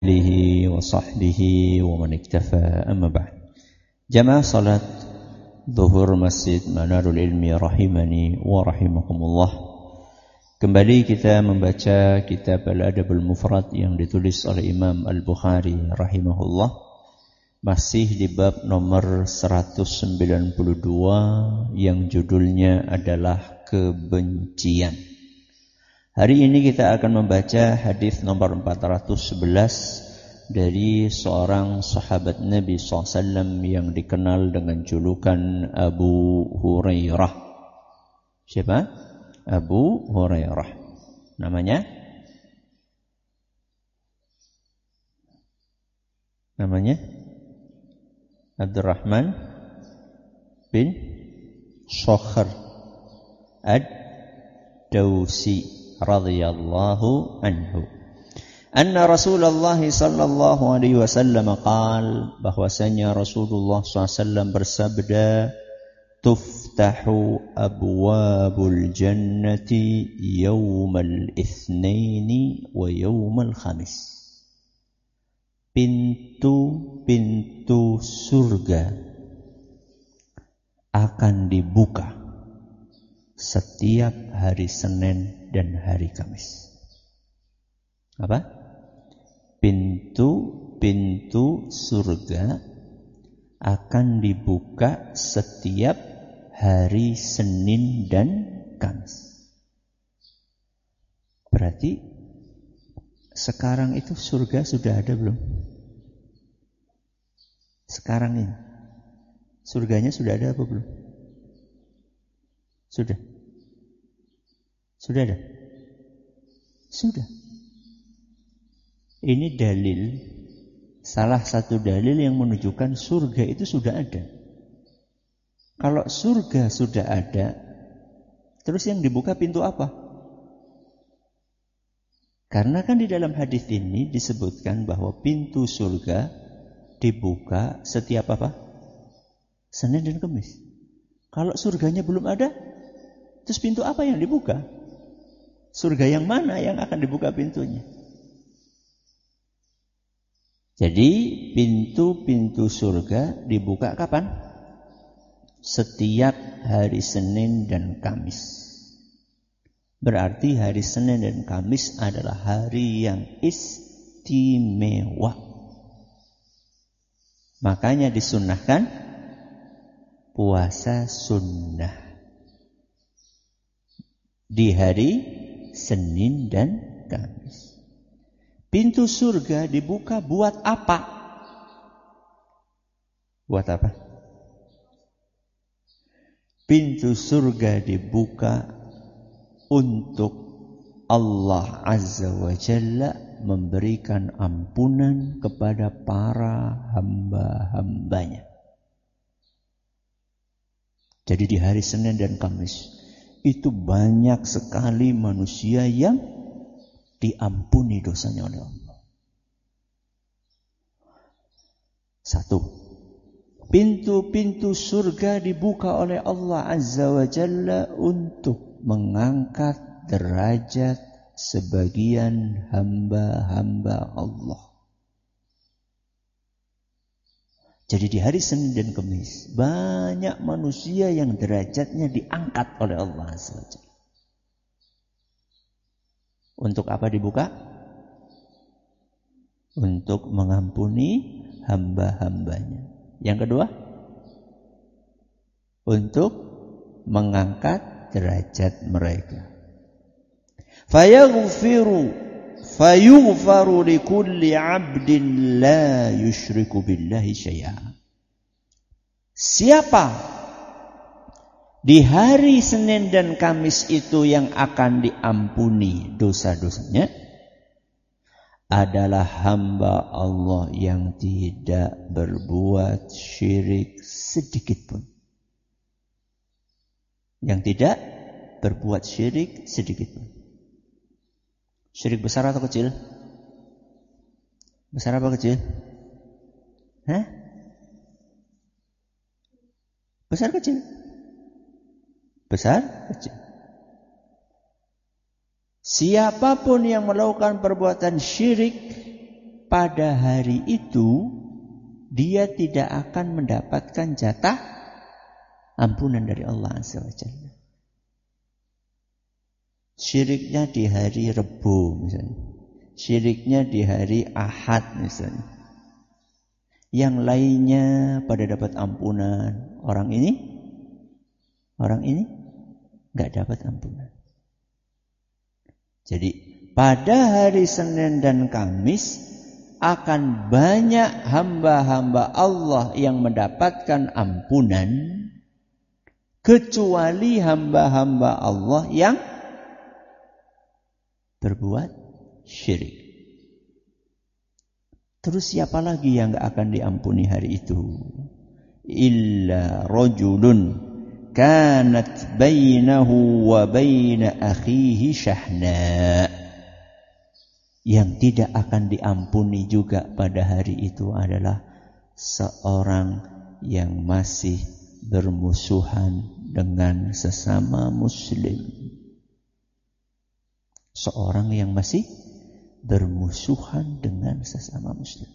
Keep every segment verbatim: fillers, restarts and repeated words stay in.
alihi wa sahbihi wa man iktafa amma ba'd. Jamaah salat Zuhur Masjid Manarul Ilmi rahimani wa rahimakumullah. Kembali kita membaca kitab Al-Adabul Mufrad yang ditulis oleh Imam Al-Bukhari rahimahullah. Masih di bab nomor seratus sembilan puluh dua yang judulnya adalah kebencian. Hari ini kita akan membaca hadis nomor empat ratus sebelas dari seorang sahabat Nabi shallallahu alaihi wasallam yang dikenal dengan julukan Abu Hurairah. Siapa? Abu Hurairah. Namanya? Namanya? Abdurrahman bin Shokhr Ad-Dawsi radhiyallahu anhu. Anna Rasulullah sallallahu alaihi wasallam qaal, bahwasanya Rasulullah sallallahu alaihi wasallam bersabda, tuftahu abwabul jannati yawmal itsnaini wa yawmal khamis. Pintu-pintu surga akan dibuka setiap hari Senin dan hari Kamis. Apa? Pintu-pintu surga akan dibuka setiap hari Senin dan Kamis. Berarti sekarang itu surga sudah ada belum? Sekarang ini surganya sudah ada apa belum? Sudah. Sudah ada? Sudah. Ini dalil, salah satu dalil yang menunjukkan surga itu sudah ada. Kalau surga sudah ada, terus yang dibuka pintu apa? Karena kan di dalam hadis ini disebutkan bahwa pintu surga dibuka setiap apa? Senin dan Kamis. Kalau surganya belum ada, terus pintu apa yang dibuka? Surga yang mana yang akan dibuka pintunya? Jadi pintu-pintu surga dibuka kapan? Setiap hari Senin dan Kamis. Berarti hari Senin dan Kamis adalah hari yang istimewa. Makanya disunnahkan puasa sunnah di hari Senin dan Kamis. Pintu surga dibuka buat apa? Buat apa? Pintu surga dibuka untuk Allah Azza wa Jalla memberikan ampunan kepada para hamba-hambanya. Jadi di hari Senin dan Kamis itu banyak sekali manusia yang diampuni dosanya oleh Allah. Satu, pintu-pintu surga dibuka oleh Allah Azza wa Jalla untuk mengangkat derajat sebagian hamba-hamba Allah. Jadi di hari Senin dan Kamis banyak manusia yang derajatnya diangkat oleh Allah Azza wa Jalla. Untuk apa dibuka? Untuk mengampuni hamba-hambanya. Yang kedua, untuk mengangkat derajat mereka. Fayaghfiru fayughfaru likulli 'abdin la yusyriku billahi syai'a. Siapa di hari Senin dan Kamis itu yang akan diampuni dosa-dosanya adalah hamba Allah yang tidak berbuat syirik sedikit pun. Yang tidak berbuat syirik sedikit pun. Syirik besar atau kecil? Besar apa kecil? Hah? Besar kecil? Besar kecil. Siapapun yang melakukan perbuatan syirik pada hari itu dia tidak akan mendapatkan jatah ampunan dari Allah Azza wa Jalla. Syiriknya di hari Rebu misalnya. Syiriknya di hari Ahad misalnya. Yang lainnya pada dapat ampunan. Orang ini, orang ini nggak dapat ampunan. Jadi pada hari Senin dan Kamis akan banyak hamba-hamba Allah yang mendapatkan ampunan, kecuali hamba-hamba Allah yang berbuat syirik. Terus siapa lagi yang gak akan diampuni hari itu? Illa rajulun kanat bainahu wa baina akhihi syahna. Yang tidak akan diampuni juga pada hari itu adalah seorang yang masih bermusuhan dengan sesama muslim. Seorang yang masih bermusuhan dengan sesama muslim.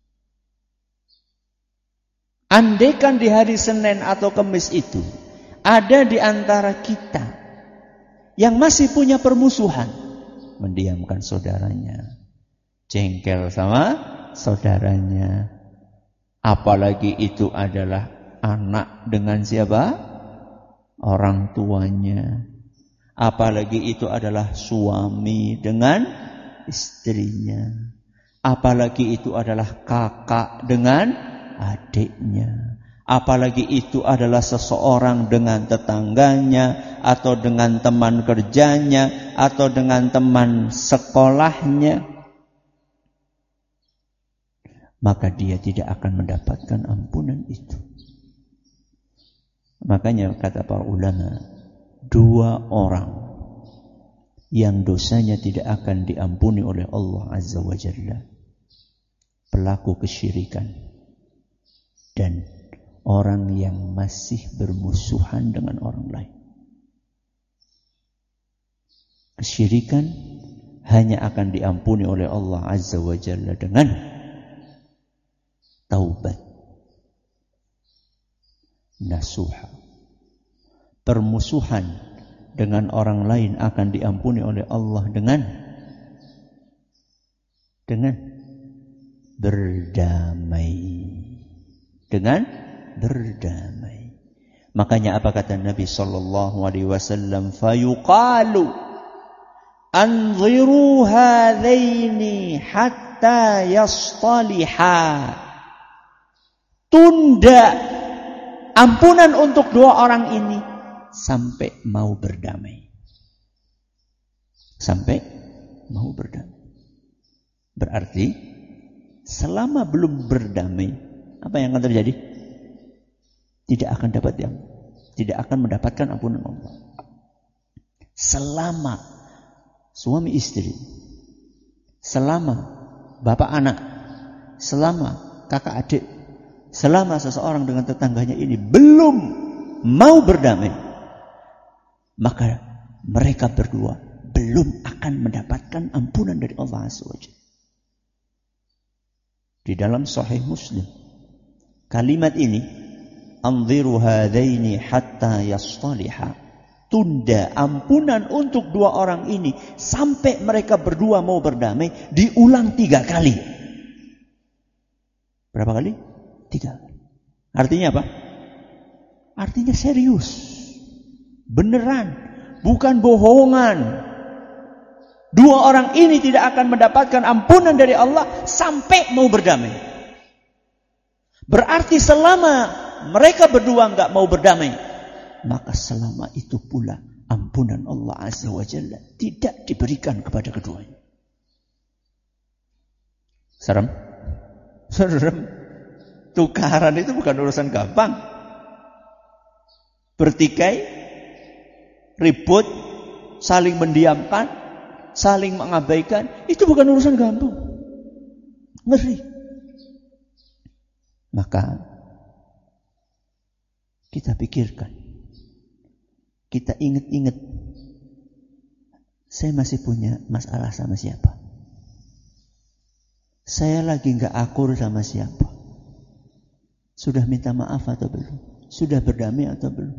Andaikan di hari Senin atau Kamis itu ada di antara kita yang masih punya permusuhan, mendiamkan saudaranya, jengkel sama saudaranya, apalagi itu adalah anak dengan siapa? Orang tuanya. Apalagi itu adalah suami dengan istrinya. Apalagi itu adalah kakak dengan adiknya. Apalagi itu adalah seseorang dengan tetangganya, atau dengan teman kerjanya, atau dengan teman sekolahnya. Maka dia tidak akan mendapatkan ampunan itu. Makanya kata para ulama, dua orang yang dosanya tidak akan diampuni oleh Allah Azza wa Jalla, pelaku kesyirikan dan orang yang masih bermusuhan dengan orang lain. Kesyirikan hanya akan diampuni oleh Allah Azza wa Jalla dengan taubat nasuha. Permusuhan dengan orang lain akan diampuni oleh Allah dengan dengan berdamai. Dengan berdamai. Makanya apa kata Nabi sallallahu alaihi wasallam? Fayuqalu anziru hadaini hatta yastaliha. Tunda ampunan untuk dua orang ini sampai mau berdamai. Sampai mau berdamai. Berarti selama belum berdamai, apa yang akan terjadi? Tidak akan dapat yang tidak akan mendapatkan ampunan Allah. Selama suami istri, selama bapak anak, selama kakak adik, selama seseorang dengan tetangganya ini belum mau berdamai, maka mereka berdua belum akan mendapatkan ampunan dari Allah Azza wa Jalla. Di dalam Sahih Muslim, kalimat ini, anziru hadaini hatta yastaliha, tunda ampunan untuk dua orang ini sampai mereka berdua mau berdamai, diulang tiga kali. Berapa kali? Tiga kali. Artinya apa? Artinya serius, beneran, bukan bohongan. Dua orang ini tidak akan mendapatkan ampunan dari Allah sampai mau berdamai. Berarti selama mereka berdua enggak mau berdamai, maka selama itu pula ampunan Allah Azza wa Jalla tidak diberikan kepada keduanya. Serem? Serem. Tukaran itu bukan urusan gampang. Bertikai, ribut, saling mendiamkan, saling mengabaikan, itu bukan urusan gampang. Ngeri. Maka kita pikirkan, kita ingat-ingat, saya masih punya masalah sama siapa? Saya lagi nggak akur sama siapa. Sudah minta maaf atau belum? Sudah berdamai atau belum?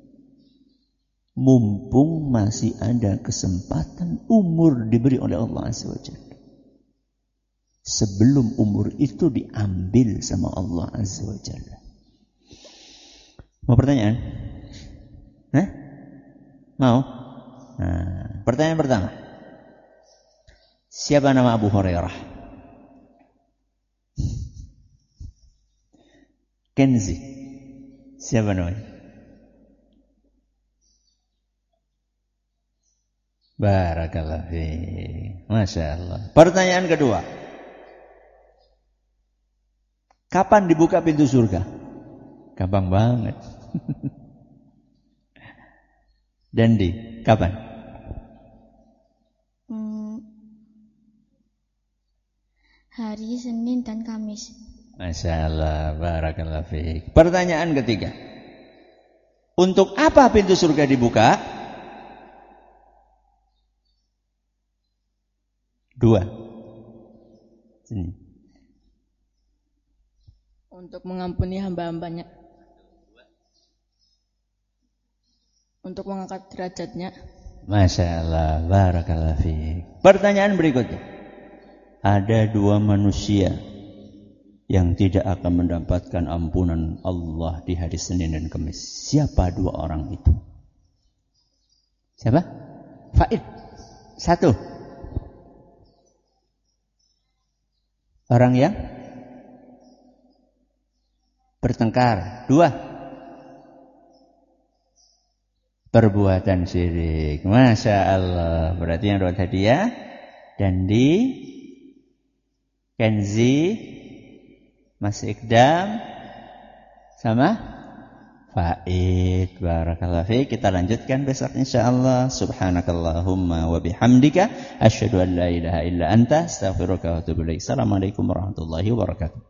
Mumpung masih ada kesempatan, umur diberi oleh Allah Azza wa Jalla. Sebelum umur itu diambil sama Allah Azza wa Jalla. Mau pertanyaan? Hah? Mau? Nah, pertanyaan pertama. Siapa nama Abu Hurairah? Kenzi. Siapa namanya? Barakallahu fiik. Masya Allah. Pertanyaan kedua. Kapan dibuka pintu surga? Gampang banget. Dandi, kapan? Hmm, hari Senin dan Kamis. Masya Allah, barakallahu fiik. Pertanyaan ketiga. Untuk apa pintu surga dibuka? Dua. Sini. Untuk mengampuni hamba-hambanya. Untuk mengangkat derajatnya. Masya Allah, barakallahu fiik. Pertanyaan berikutnya. Ada dua manusia yang tidak akan mendapatkan ampunan Allah di hari Senin dan Kamis. Siapa dua orang itu? Siapa? Faid. Satu. Orang yang bertengkar. Dua. Perbuatan syirik. Masya Allah. Berarti yang dapat hadiah Dandi, Kenzi, Mas Ikdam, sama Faid. Barakallahu fiik. Kita lanjutkan besok insyaallah. Subhanakallahumma wa bihamdika asyhadu an la ilaha illa anta astaghfiruka wa atubu ilaik. Assalamualaikum warahmatullahi wabarakatuh.